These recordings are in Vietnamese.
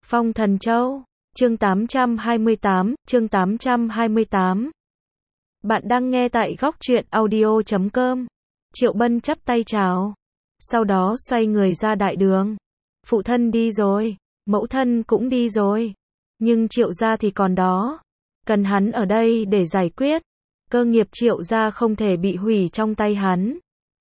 Phong Thần Châu, chương 828, chương 828. Bạn đang nghe tại góc truyện audio.com. Triệu Bân chắp tay chào, sau đó xoay người ra đại đường. Phụ thân đi rồi, mẫu thân cũng đi rồi, nhưng Triệu gia thì còn đó, cần hắn ở đây để giải quyết. Cơ nghiệp Triệu gia không thể bị hủy trong tay hắn.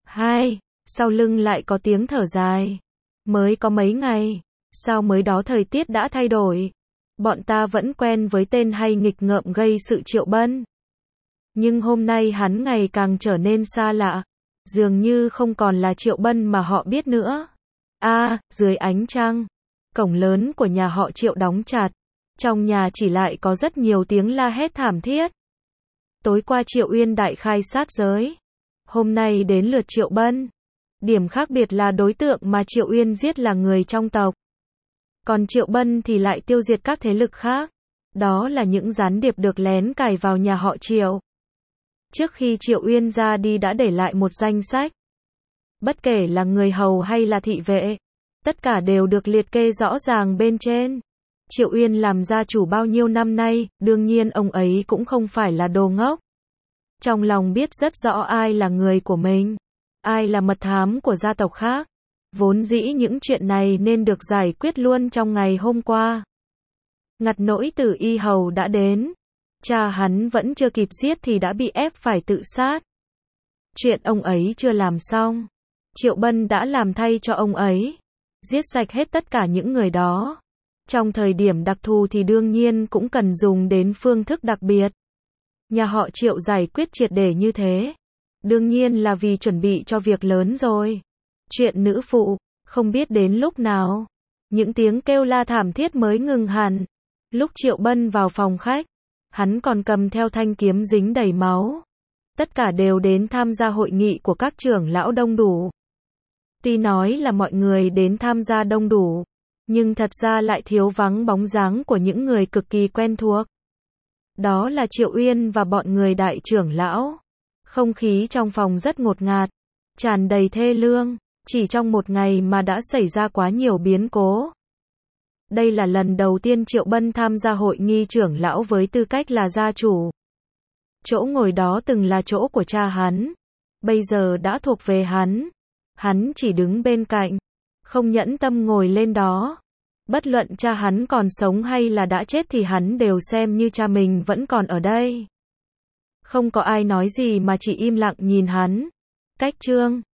Sau lưng lại có tiếng thở dài. Mới có mấy ngày, sao mới đó thời tiết đã thay đổi. Bọn ta vẫn quen với tên hay nghịch ngợm gây sự Triệu Bân. Nhưng hôm nay hắn ngày càng trở nên xa lạ. Dường như không còn là Triệu Bân mà họ biết nữa. Dưới ánh trăng, cổng lớn của nhà họ Triệu đóng chặt. Trong nhà chỉ lại có rất nhiều tiếng la hét thảm thiết. Tối qua Triệu Uyên đại khai sát giới. Hôm nay đến lượt Triệu Bân. Điểm khác biệt là đối tượng mà Triệu Uyên giết là người trong tộc. Còn Triệu Bân thì lại tiêu diệt các thế lực khác. Đó là những gián điệp được lén cài vào nhà họ Triệu. Trước khi Triệu Uyên ra đi đã để lại một danh sách. Bất kể là người hầu hay là thị vệ, tất cả đều được liệt kê rõ ràng bên trên. Triệu Uyên làm gia chủ bao nhiêu năm nay, đương nhiên ông ấy cũng không phải là đồ ngốc. Trong lòng biết rất rõ ai là người của mình, ai là mật thám của gia tộc khác. Vốn dĩ những chuyện này nên được giải quyết luôn trong ngày hôm qua. Ngặt nỗi Tử Y Hầu đã đến. Cha hắn vẫn chưa kịp giết thì đã bị ép phải tự sát. Chuyện ông ấy chưa làm xong, Triệu Bân đã làm thay cho ông ấy. Giết sạch hết tất cả những người đó. Trong thời điểm đặc thù thì đương nhiên cũng cần dùng đến phương thức đặc biệt. Nhà họ Triệu giải quyết triệt để như thế, đương nhiên là vì chuẩn bị cho việc lớn rồi. Chuyện nữ phụ, không biết đến lúc nào, những tiếng kêu la thảm thiết mới ngừng hẳn. Lúc Triệu Bân vào phòng khách, hắn còn cầm theo thanh kiếm dính đầy máu. Tất cả đều đến tham gia hội nghị của các trưởng lão đông đủ. Tuy nói là mọi người đến tham gia đông đủ, nhưng thật ra lại thiếu vắng bóng dáng của những người cực kỳ quen thuộc. Đó là Triệu Uyên và bọn người đại trưởng lão. Không khí trong phòng rất ngột ngạt, tràn đầy thê lương. Chỉ trong một ngày mà đã xảy ra quá nhiều biến cố. Đây là lần đầu tiên Triệu Bân tham gia hội nghị trưởng lão với tư cách là gia chủ. Chỗ ngồi đó từng là chỗ của cha hắn, bây giờ đã thuộc về hắn. Hắn chỉ đứng bên cạnh, không nhẫn tâm ngồi lên đó. Bất luận cha hắn còn sống hay là đã chết thì hắn đều xem như cha mình vẫn còn ở đây. Không có ai nói gì mà chỉ im lặng nhìn hắn. Cách chương